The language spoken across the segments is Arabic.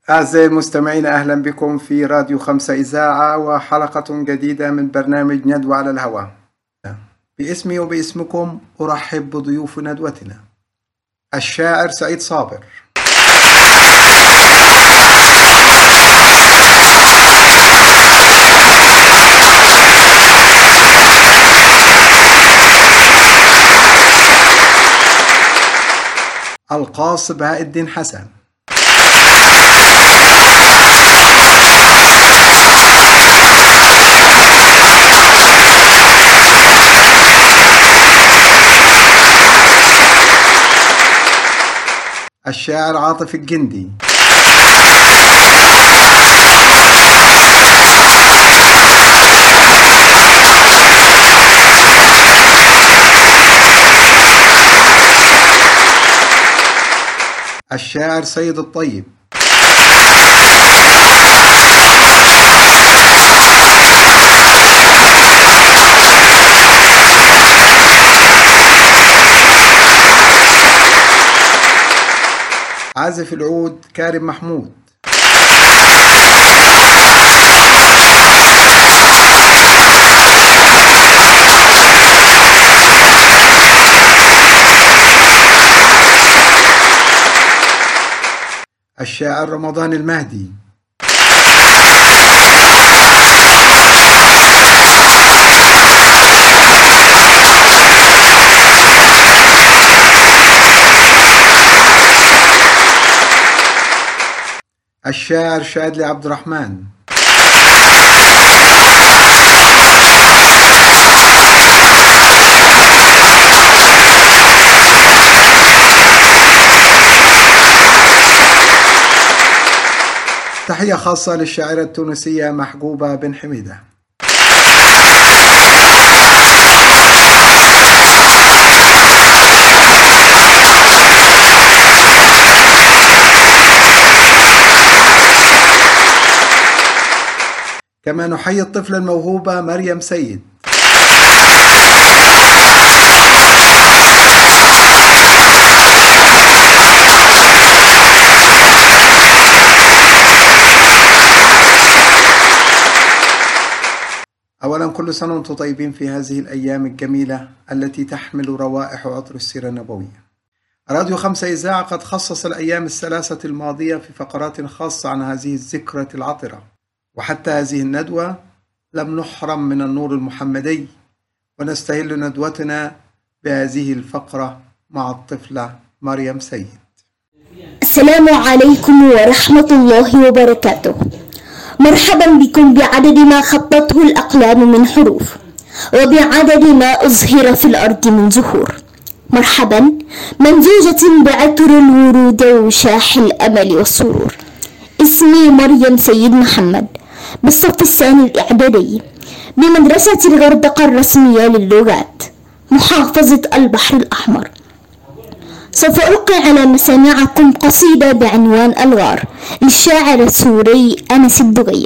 أعزائي المستمعين، أهلا بكم في راديو 5 إذاعة وحلقة جديدة من برنامج ندوة على الهواء. باسمي وباسمكم أرحب بضيوف ندوتنا الشاعر سعيد صابر، القاص بهاء الدين حسن، الشاعر عاطف الجندي، الشاعر سيد الطيب، عازف العود كارم محمود، الشاعر رمضان المهدي، الشاعر شادلي عبد الرحمن، تحية خاصة للشاعرة التونسية محجوبة بن حميدة. كما نحيي الطفلة الموهوبة مريم سيد. أولا، كل سنة وانتم طيبين في هذه الأيام الجميلة التي تحمل روائح وعطر السيرة النبوية. راديو 5 إذاعة قد خصص الأيام الثلاثة الماضية في فقرات خاصة عن هذه الذكرى العطرة، وحتى هذه الندوة لم نحرم من النور المحمدي، ونستهل ندوتنا بهذه الفقرة مع الطفلة مريم سيد. السلام عليكم ورحمة الله وبركاته. مرحبا بكم بعدد ما خطته الأقلام من حروف، وبعدد ما أزهر في الأرض من زهور. مرحبا منزوجة بعطر الورود وشاح الأمل والسرور. اسمي مريم سيد محمد، بالصف الثاني الإعدادي بمدرسة الغردقة الرسمية للغات، محافظة البحر الأحمر. سوف ألقي على مسامعكم قصيدة بعنوان الغار للشاعر السوري أنس الدغي.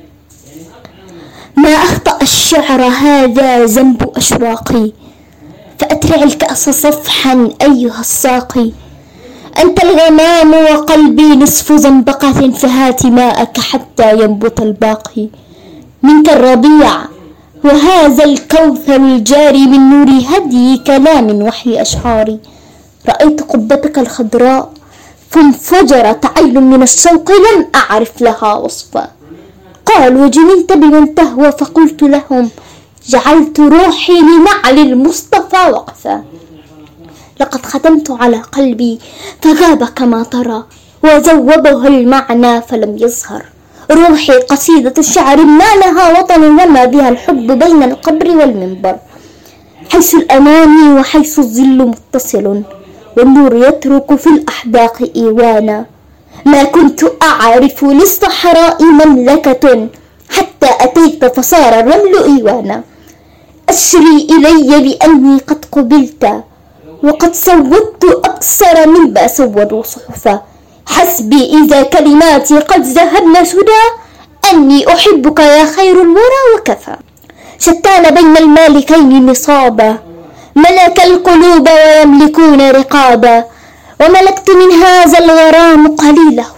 ما أخطأ الشعر هذا ذنب أشواقي، فأترع الكأس صفحا أيها الساقي. أنت الغمام وقلبي نصف زنبقة، فهات ماءك حتى ينبت الباقي. منك الربيع وهذا الكوثر الجاري من نور هدي كلام وحي أشعاري. رأيت قبتك الخضراء فانفجرت عين من الشوق لم أعرف لها وصفا. قالوا جننت بمن تهوى، فقلت لهم جعلت روحي لنعل المصطفى وقفا. لقد ختمت على قلبي فغاب كما ترى، وذوبه المعنى فلم يظهر. روحي قصيدة الشعر ما لها وطن، وما بها الحب بين القبر والمنبر. حيث الأماني وحيث الظل متصل، والنور يترك في الأحداق إيوانا. ما كنت أعرف للصحراء مملكة، حتى أتيت فصار الرمل إيوانا. أشري إلي بأني قد قبلت، وقد سودت أكثر مما سودوا صحفا. حسبي إذا كلماتي قد ذهبن سدى، أني أحبك يا خير الورى وكفى. شتان بين المالكين نصابا، ملك القلوب ويملكون رقابا. وملكت من هذا الغرام قليله،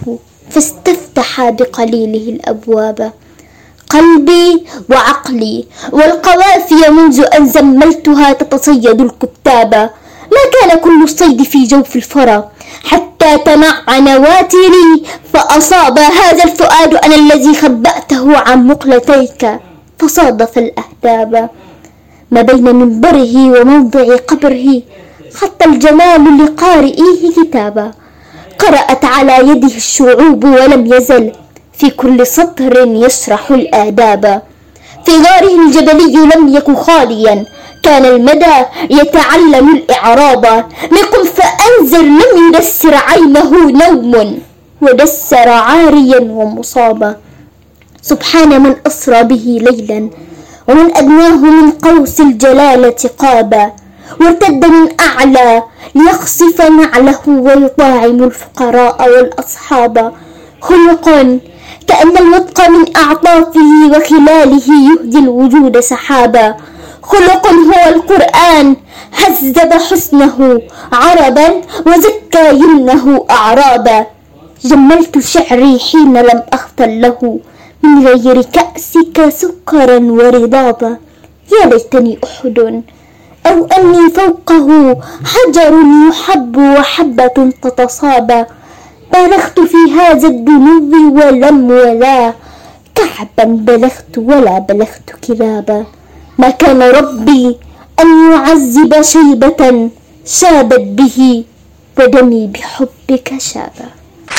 فاستفتحا بقليله الأبواب. قلبي وعقلي والقوافي منذ أن زملتها تتصيد الكتاب. ما كان كل الصيد في جوف الفرى حتى تمعن واتري، فأصاب هذا الفؤاد أنا الذي خبأته عن مقلتيك فصادف الأهداب. ما بين منبره وموضع قبره خط الجمال لقارئيه كتابا. قرأت على يده الشعوب ولم يزل في كل سطر يشرح الآداب. في غاره الجبلي لم يكن خاليا، كان المدى يتعلم الإعراب. لقم فأنذر لم يدسر عينه نوم، ودسر عاريا ومصابا. سبحان من أسرى به ليلا، ومن أدناه من قوس الجلالة قابا. وارتد من أعلى ليخصف نعله ويطاعم الفقراء والأصحاب. خلق كأن الوطق من أعطافه وخلاله يهدي الوجود سحابا. خلق هو القرآن هذب حسنه عربا وزكى يمنه أعرابا. جملت شعري حين لم أختل له من غير كأسك سكرا ورضابا. يا ليتني أحد أو أني فوقه حجر يحب وحبة تتصابى. بلغت في هذا الدنو ولم ولا كعبا بلغت ولا بلغت كلابا. ما كان ربي أن يعذب شيبة شابت به ودمي بحبك شابا.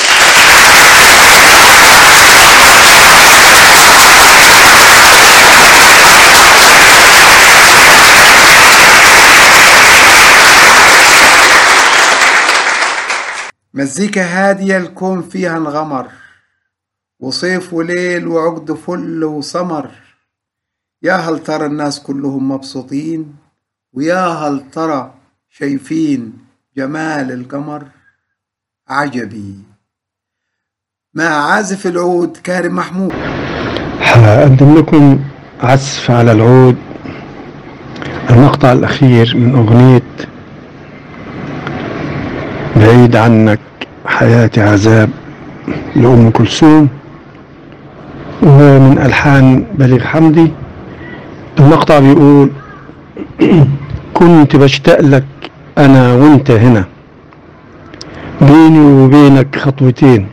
مزيكا هادية الكون فيها انغمر، وصيف وليل وعقد فل وسمر. يا هل ترى الناس كلهم مبسوطين، ويا هل ترى شايفين جمال القمر. عجبي مع عازف العود كارم محمود. هقدم لكم عزف على العود المقطع الأخير من أغنية بعيد عنك حياتي عذاب لأم كلثوم، ومن ألحان بليغ حمدي. المقطع بيقول: كنت بشتاق لك أنا وانت هنا، بيني وبينك خطوتين.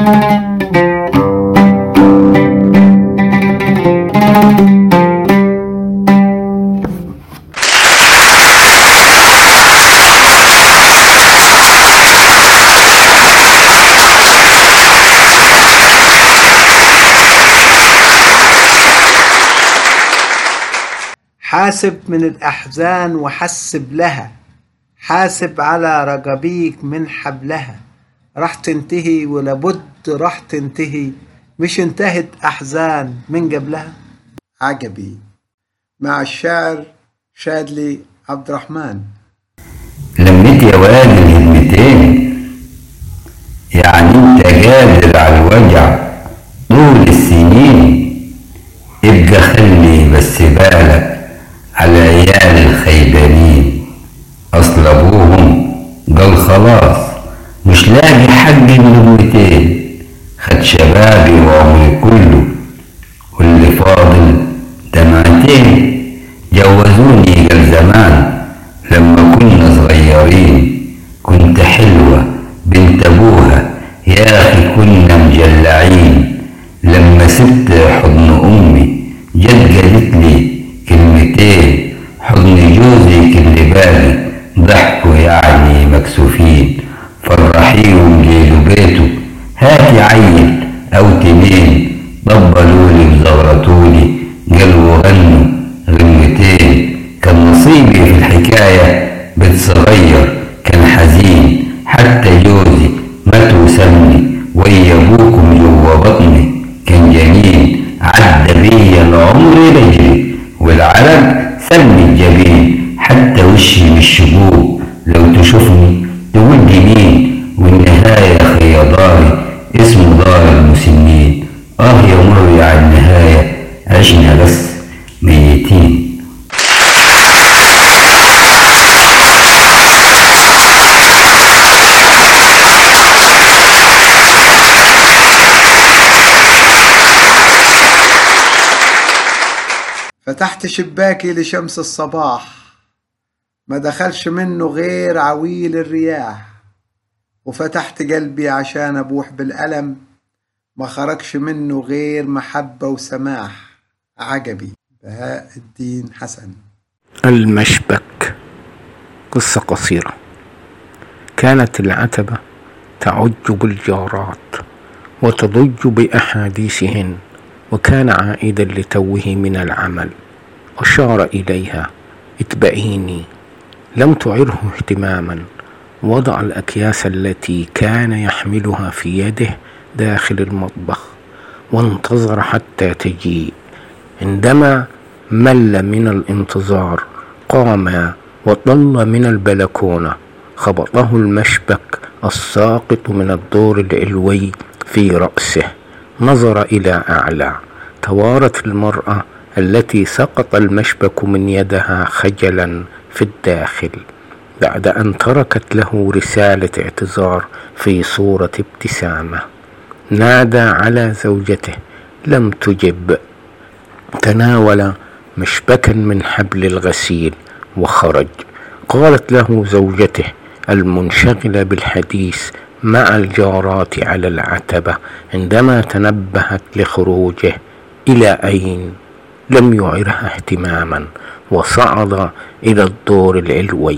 حاسب من الأحزان وحسب لها، حاسب على رجبيك من حبلها، راح تنتهي ولابد راح تنتهي، مش انتهت أحزان من قبلها. عجبي مع الشاعر شادلي عبد الرحمن. لميت يا واد الهدمتين، يعني انت قادر على الوجع طول السنين، ابقى خلي بس بالك على عيال الخيبانين، اصل ابوهم قال خلاص مش لاقي حق اللقمتين، خد شبابي وعمري كله واللي فاضل دمعتين، جوزوني قال زمان لما كنا صغيرين، كنت حلوة بنت ابوها يا اخي كنا مجلعين، لما سبت حضن امي جت قالت لي كلمتين، حضن جوزك اللي بالي ضحكوا يعني مكسوفين، فرحيهم جيلوا بيته هاتي عيل او تنين، طبلولي وزغرتولي قالوا غنوا غنوتين، كان نصيبي في الحكاية بيت صغير كان حزين، حتى جوزي مات وسابني ويا ابوكم جوا بطني، كان جميل عدى بيا العمر بجري والعرق سمي الجبين، حتى وشي مش شبوب لو تشوفني تقول دي مين، والنهاية خياضاري اسمه دار المسنين، يا مري على النهاية عشنا بس ميتين. فتحت شباكي لشمس الصباح، ما دخلش منه غير عويل الرياح، وفتحت قلبي عشان أبوح بالألم، ما خرجش منه غير محبة وسماح. عجبي بهاء الدين حسن. المشبك. قصة قصيرة. كانت العتبة تعج بالجارات وتضج بأحاديثهن، وكان عائدا لتوه من العمل، أشار إليها اتبعيني، لم تعره اهتماما، وضع الأكياس التي كان يحملها في يده داخل المطبخ، وانتظر حتى تجيء. عندما مل من الانتظار قام وطل من البلكونة، خبطه المشبك الساقط من الدور العلوي في رأسه، نظر إلى أعلى، توارت المرأة التي سقط المشبك من يدها خجلا في الداخل، بعد أن تركت له رسالة اعتذار في صورة ابتسامة. نادى على زوجته لم تجب، تناول مشبكا من حبل الغسيل وخرج. قالت له زوجته المنشغلة بالحديث مع الجارات على العتبة عندما تنبهت لخروجه: إلى أين؟ لم يعرها اهتماما، وصعد إلى الدور العلوي.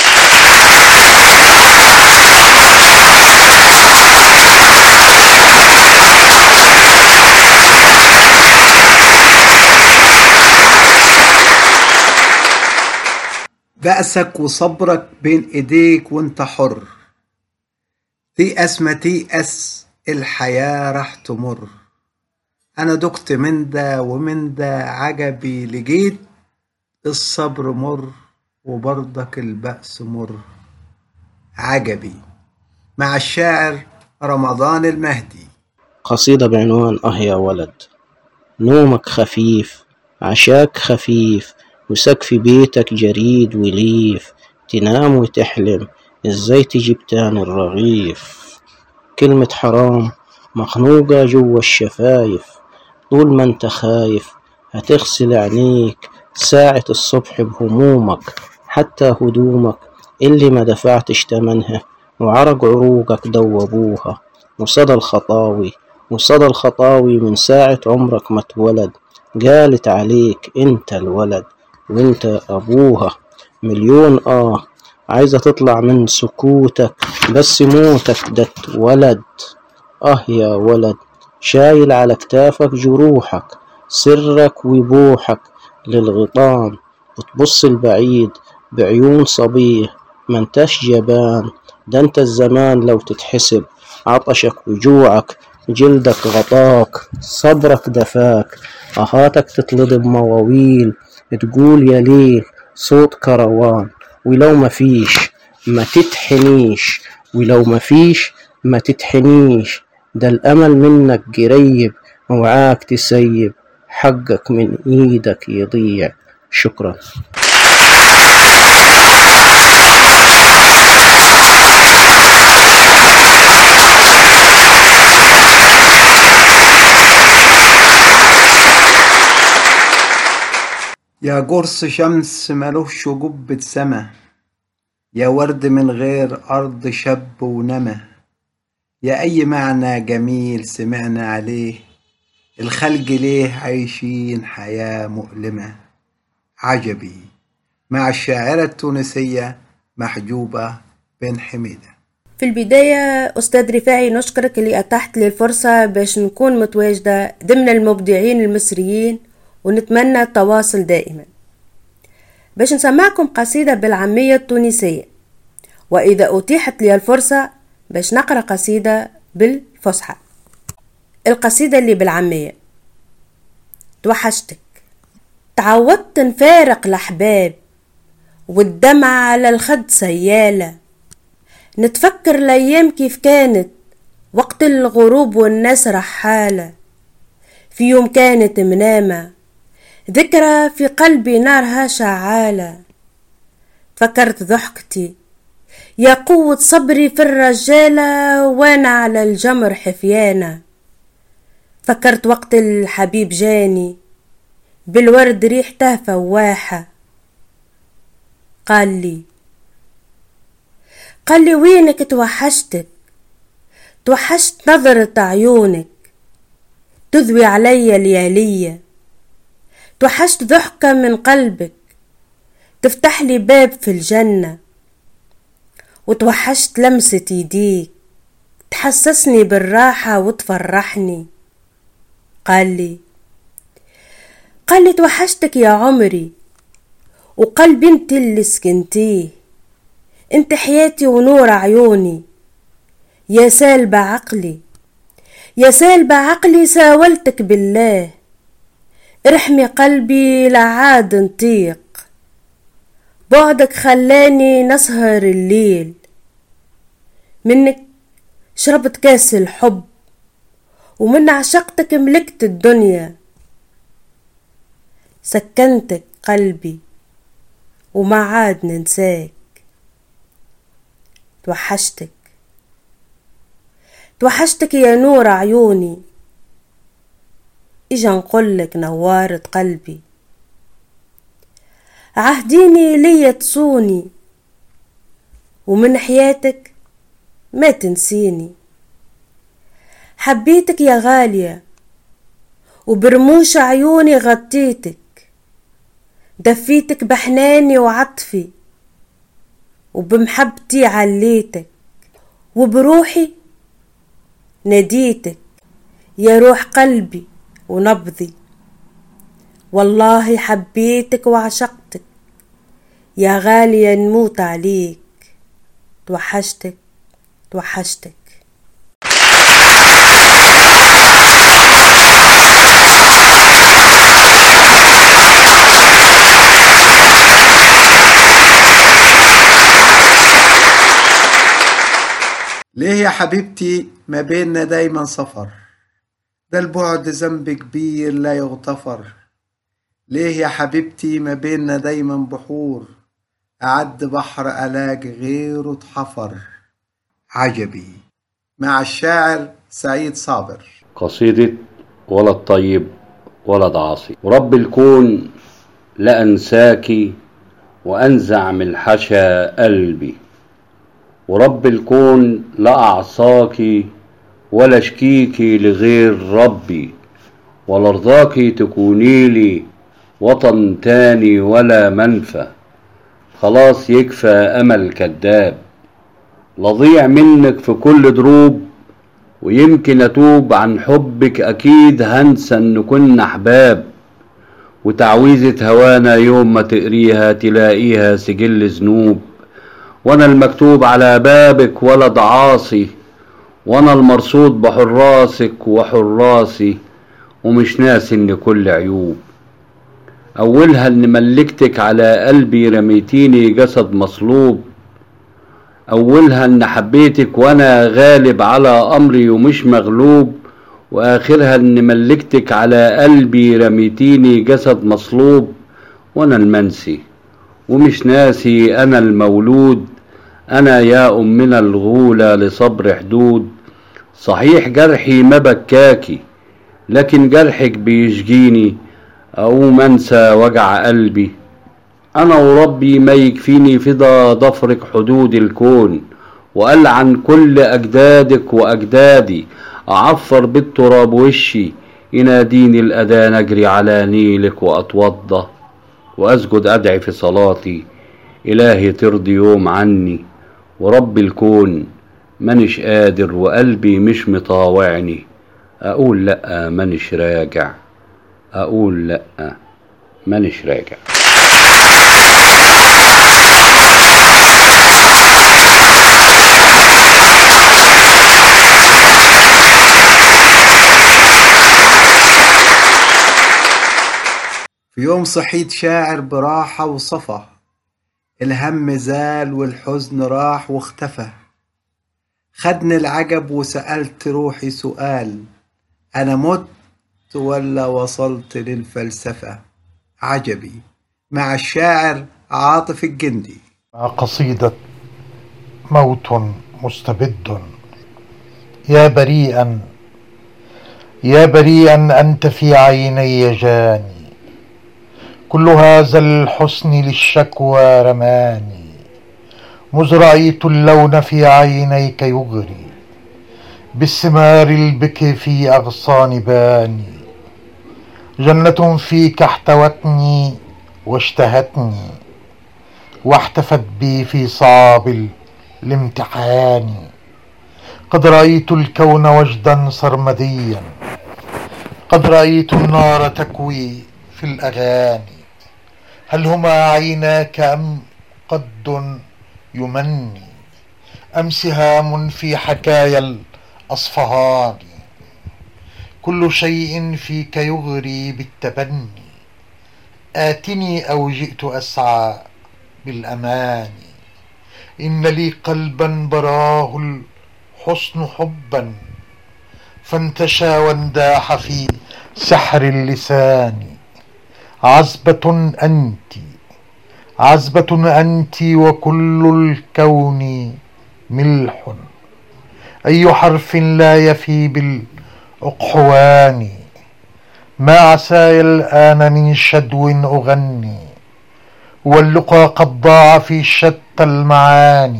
بأسك وصبرك بين ايديك وانت حر، تيأس ما تيأس الحياة راح تمر. انا دقت من ده ومن ده، عجبي لقيت الصبر مر وبرضك البأس مر. عجبي مع الشاعر رمضان المهدي. قصيدة بعنوان يا ولد. نومك خفيف، عشاك خفيف، وسقف بيتك جريد وليف، تنام وتحلم ازاي تجيب تاني الرغيف. كلمة حرام مخنوقة جوا الشفايف، طول ما انت خايف هتغسل عينيك ساعة الصبح بهمومك، حتى هدومك اللي ما دفعتش تمنها وعرق عروقك دوبوها. وصدى الخطاوي وصدى الخطاوي من ساعة عمرك ما اتولد، قالت عليك انت الولد وانت ابوها. مليون عايزة تطلع من سكوتك، بس موتك ده اتولد. يا ولد، شايل على كتافك جروحك، سرك وبوحك للغيطان، وتبص البعيد بعيون صبيه، ما انتش جبان. ده انت الزمان لو تتحسب، عطشك وجوعك جلدك غطاك، صبرك دفاك، أهاتك تطلب مواويل، تقول يا ليل صوت كروان. ولو ما فيش ما تتحنيش، ولو ما فيش ما تتحنيش، ده الأمل منك قريب، وعاك تسيب، حقك من إيدك يضيع. شكرا. يا قرص شمس ملوش قبة سما، يا ورد من غير أرض شب ونما، يا أي معنى جميل سمعنا عليه، الخلق ليه عايشين حياة مؤلمة. عجبي مع الشاعرة التونسية محجوبة بن حميدة. في البداية أستاذ رفاعي نشكرك اللي أتحت لي الفرصة باش نكون متواجدة ضمن المبدعين المصريين، ونتمنى التواصل دائما باش نسمعكم قصيدة بالعامية التونسية، وإذا أتيحت لي الفرصة باش نقرأ قصيدة بالفصحى. القصيدة اللي بالعامية: توحشتك، تعودت نفارق الأحباب والدمع على الخد سيالة، نتفكر الأيام كيف كانت وقت الغروب والناس رحالة، في يوم كانت منامة ذكرى في قلبي نارها شعالة، فكرت ضحكتي يا قوة صبري في الرجالة وانا على الجمر حفيانة، فكرت وقت الحبيب جاني بالورد ريحته فواحة، قال لي وينك؟ توحشت نظرة عيونك تذوي علي ليالية، توحشت ضحكة من قلبك تفتح لي باب في الجنة، وتوحشت لمسة يديك تحسسني بالراحة وتفرحني. قال لي توحشتك يا عمري، وقلبي انت اللي سكنتيه، انت حياتي ونور عيوني، يا سالبة عقلي ساولتك بالله، ارحمي قلبي لعاد نطيق، بعدك خلاني نسهر الليل، منك شربت كاس الحب، ومن عشقتك ملكت الدنيا، سكنتك قلبي وما عاد ننساك. توحشتك يا نور عيوني، اجا نقولك نوارت قلبي، عهديني ليا تصوني، ومن حياتك ما تنسيني، حبيتك يا غالية وبرموش عيوني غطيتك، دفيتك بحناني وعطفي، وبمحبتي عليتك، وبروحي ناديتك يا روح قلبي ونبضي، والله حبيتك وعشقتك يا غالية نموت عليك. توحشتك. ليه يا حبيبتي ما بيننا دايما سفر، ده البعد ذنب كبير لا يغتفر. ليه يا حبيبتي ما بيننا دايما بحور، أعد بحر ألاقي غيره اتحفر. عجبي مع الشاعر سعيد صابر. قصيدة ولد طيب ولد عاصي. ورب الكون لأنساكي وأنزع من الحشا قلبي، ورب الكون لأعصاكي ولا اشكيكي لغير ربي، ولا رضاكي تكوني لي وطن تاني ولا منفى. خلاص يكفى أمل كذاب، لضيع منك في كل دروب، ويمكن أتوب عن حبك، أكيد هنسى إن كنا أحباب. وتعويذة هوانا يوم ما تقريها تلاقيها سجل ذنوب، وأنا المكتوب على بابك ولد عاصي، وأنا المرصود بحراسك وحراسي، ومش ناسي إن كل عيوب. أولها إن ملكتك على قلبي رميتيني جسد مصلوب، أولها إن حبيتك وأنا غالب على أمري ومش مغلوب، وآخرها إن ملكتك على قلبي رميتيني جسد مصلوب، وأنا المنسي ومش ناسي أنا المولود. أنا يا أمنا الغولة لصبر حدود، صحيح جرحي ما بكاكي، لكن جرحك بيشجيني أقوم أنسى وجع قلبي. أنا وربي ما يكفيني فدا ضفرك حدود الكون، وقال عن كل أجدادك وأجدادي، أعفر بالتراب وشي يناديني الأذان، أجري على نيلك وأتوضى وأسجد أدعي في صلاتي، إلهي ترضي يوم عني. ورب الكون منش قادر وقلبي مش مطاوعني، أقول لأ منش راجع، أقول لأ منش راجع. في يوم صحيت شاعر براحة وصفا، الهم زال والحزن راح واختفى. خدني العجب وسألت روحي سؤال، أنا مت ولا وصلت للفلسفة؟ عجبي مع الشاعر عاطف الجندي. قصيدة موت مستبد. يا بريئا يا بريئا أنت في عيني جاني، كل هذا الحسن للشكوى رماني، مذ رأيت اللون في عينيك يغري، بالثمار البكر في أغصان باني. جنة فيك احتوتني واشتهتني، واحتفت بي في صعاب الامتحان. قد رأيت الكون وجدا سرمديا، قد رأيت النار تكوي في الأغاني. هل هما عيناك أم قد يمني، أم سهام في حكايا الأصفهان؟ كل شيء فيك يغري بالتبني، آتني أو جئت أسعى بالأمان. إن لي قلبا براه الحسن حبا، فانتشى وانداح في سحر اللسان. عزبة أنت عزبة أنت وكل الكون ملح، أي حرف لا يفي بالأقحوان. ما عساي الآن من شدو أغني، واللقى قد ضاع في شتى المعاني.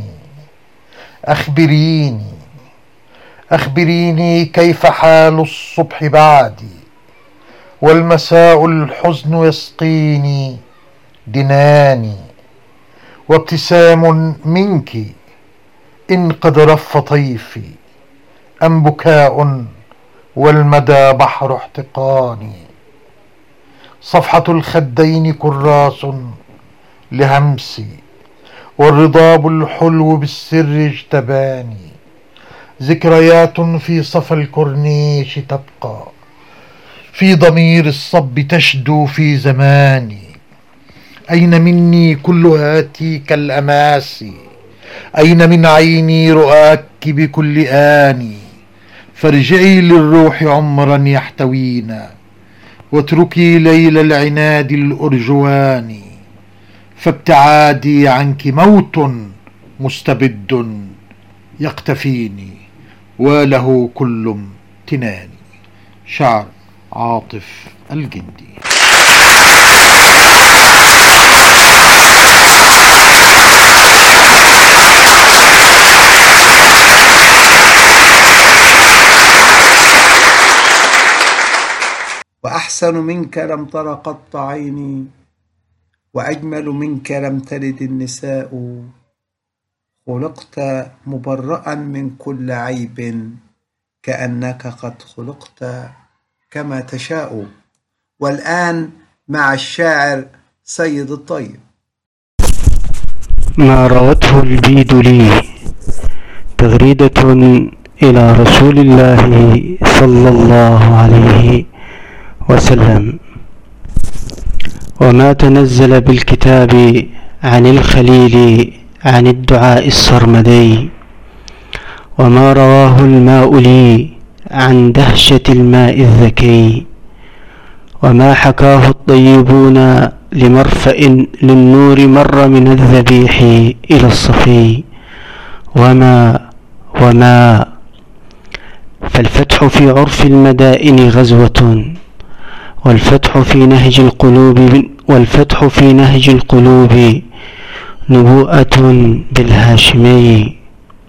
أخبريني كيف حال الصبح بعدي، والمساء الحزن يسقيني دناني. وابتسام منك إن قد رف طيفي، أم بكاء والمدى بحر احتقاني. صفحة الخدين كراس لهمسي، والرضاب الحلو بالسر اجتباني. ذكريات في صفا الكورنيش تبقى، في ضمير الصب تشدو في زماني. أين مني كل هاتيك الأماسي، أين من عيني رؤاك بكل آني. فارجعي للروح عمرا يحتوينا، واتركي ليل العناد الأرجواني. فابتعادي عنك موت مستبد يقتفيني، وله كل امتناني. شعر عاطف الجندي. أحسن منك لم تر قط عيني، وأجمل منك لم تلد النساء، خلقت مبرأ من كل عيب، كأنك قد خلقت كما تشاء. والآن مع الشاعر سيد الطيب. ما روته البيد لي، تغريدة إلى رسول الله صلى الله عليه وسلم. وما تنزل بالكتاب عن الخليل عن الدعاء السرمدي، وما رواه الماء لي عن دهشة الماء الذكي، وما حكاه الطيبون لمرفأ للنور مر من الذبيح إلى الصفي، وما فالفتح في عرف المدائن غزوة، والفتح في نهج القلوب نبوءة بالهاشمي،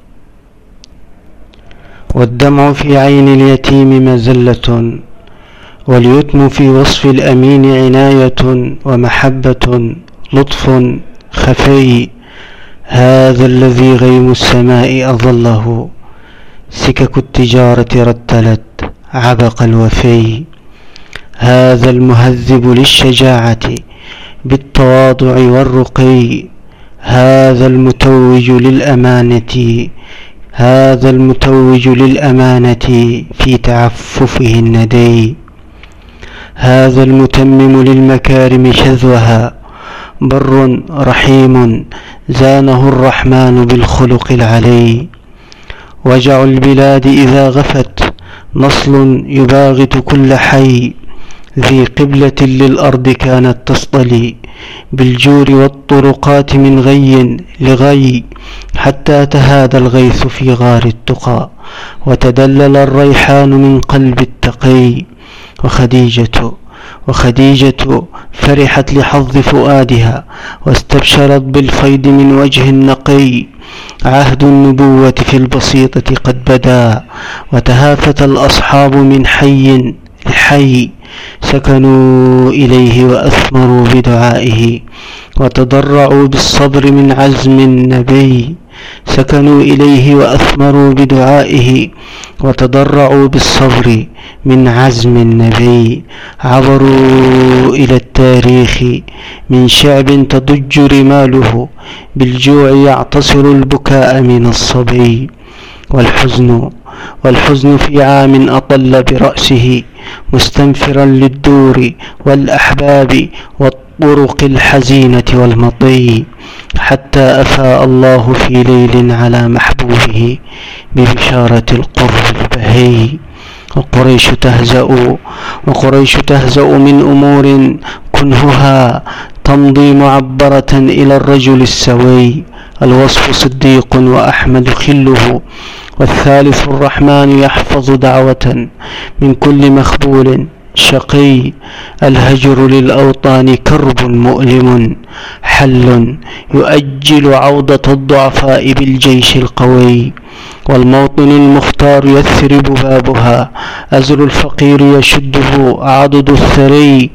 والدمع في عين اليتيم مزلة، واليتم في وصف الأمين عناية ومحبة لطف خفي. هذا الذي غيم السماء أظله، سكك التجارة رتلت عبق الوفي. هذا المهذب للشجاعة بالتواضع والرقي، هذا المتوج للأمانة في تعففه الندي. هذا المتمم للمكارم شذوها، بر رحيم زانه الرحمن بالخلق العلي. وجع البلاد إذا غفت نصل يباغت كل حي، ذي قبلة للأرض كانت تصطلي بالجور والطرقات من غي لغي، حتى تهادى الغيث في غار التقى، وتدلل الريحان من قلب التقي. وخديجة فرحت لحظ فؤادها، واستبشرت بالفيض من وجه النقي. عهد النبوة في البسيطة قد بدا، وتهافت الأصحاب من حي لحي، سكنوا إليه وأثمروا بدعائه، وتضرعوا بالصبر من عزم النبي. سكنوا إليه وأثمروا بدعائه، وتضرعوا بالصبر من عزم النبي. عبروا إلى التاريخ من شعب تضج رماله، بالجوع يعتصر البكاء من الصبي. والحزن في عام أطل برأسه، مستنفرا للدور والأحباب والطرق الحزينة والمطي، حتى أفاء الله في ليل على محبوبه ببشارة القرب البهي. وقريش تهزأ من أمور كنهها، تمضي معبرة إلى الرجل السوي. الوصف صديق وأحمد خله، والثالث الرحمن يحفظ دعوة من كل مخبول شقي. الهجر للأوطان كرب مؤلم، حل يؤجل عودة الضعفاء بالجيش القوي. والموطن المختار يثرب بابها، أزر الفقير يشده عضد الثري.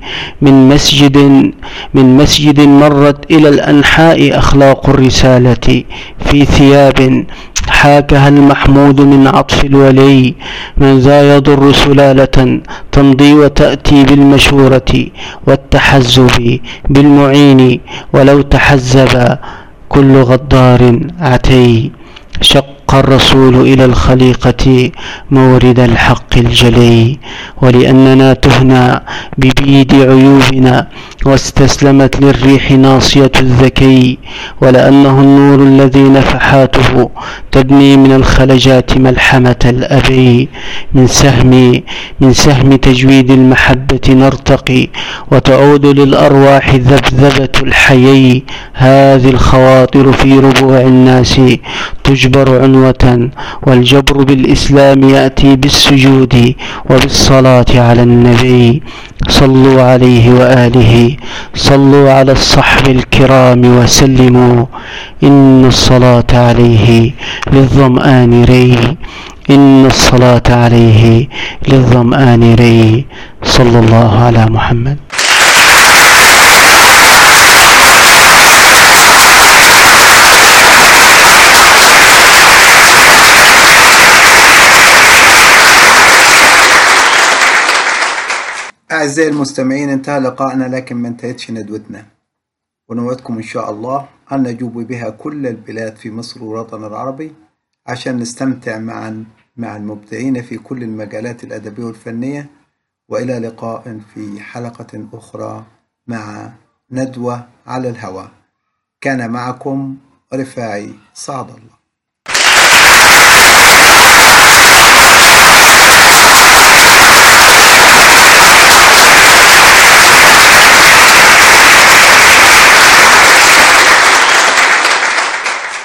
من مسجد مرت إلى الأنحاء أخلاق الرسالة، في ثياب حاكها المحمود من عطف الولي. من ذا يضر سلالة تمضي وتأتي بالمشورة والتحزب بالمعين، ولو تحزب كل غدار عتي. شق الرسول إلى الخليقة مورد الحق الجلي، ولأننا تهنى ببيد عيوبنا، واستسلمت للريح ناصية الذكي. ولأنه النور الذي نفحاته تبني من الخلجات ملحمة الأبي. من سهم تجويد المحبة نرتقي، وتعود للأرواح ذبذبة الحيي. هذه الخواطر في ربوع الناس تجبر عنوة، والجبر بالإسلام يأتي بالسجود وبالصلاة على النبي. صلوا عليه وآله، صلوا على الصحب الكرام وسلموا، إن الصلاة عليه للظمآن ري. إن الصلاة عليه للظمآن ري. صلى الله على محمد. أعزائي المستمعين، انتهى لقائنا لكن ما انتهتش ندوتنا، ونوعدكم إن شاء الله أن نجوب بها كل البلاد في مصر والوطن العربي عشان نستمتع معا مع المبدعين في كل المجالات الأدبية والفنية. وإلى لقاء في حلقة أخرى مع ندوة على الهواء. كان معكم رفاعي سعد الله.